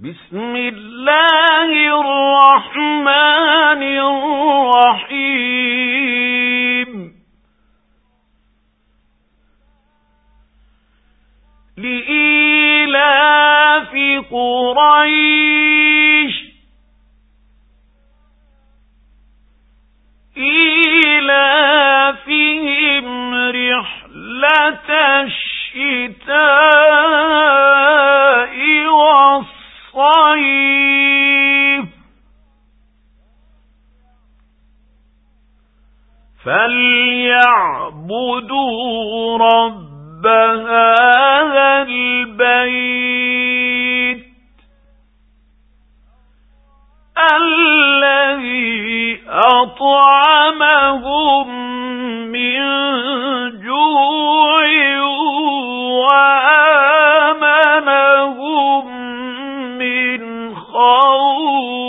بسم الله الرحمن الرحيم لإيلاف قريش إيلافهم رحلة الشتاء والصيف فليعبدوا رب هذا البيت الذي أطعمهم من جوع وآمنهم من خوف.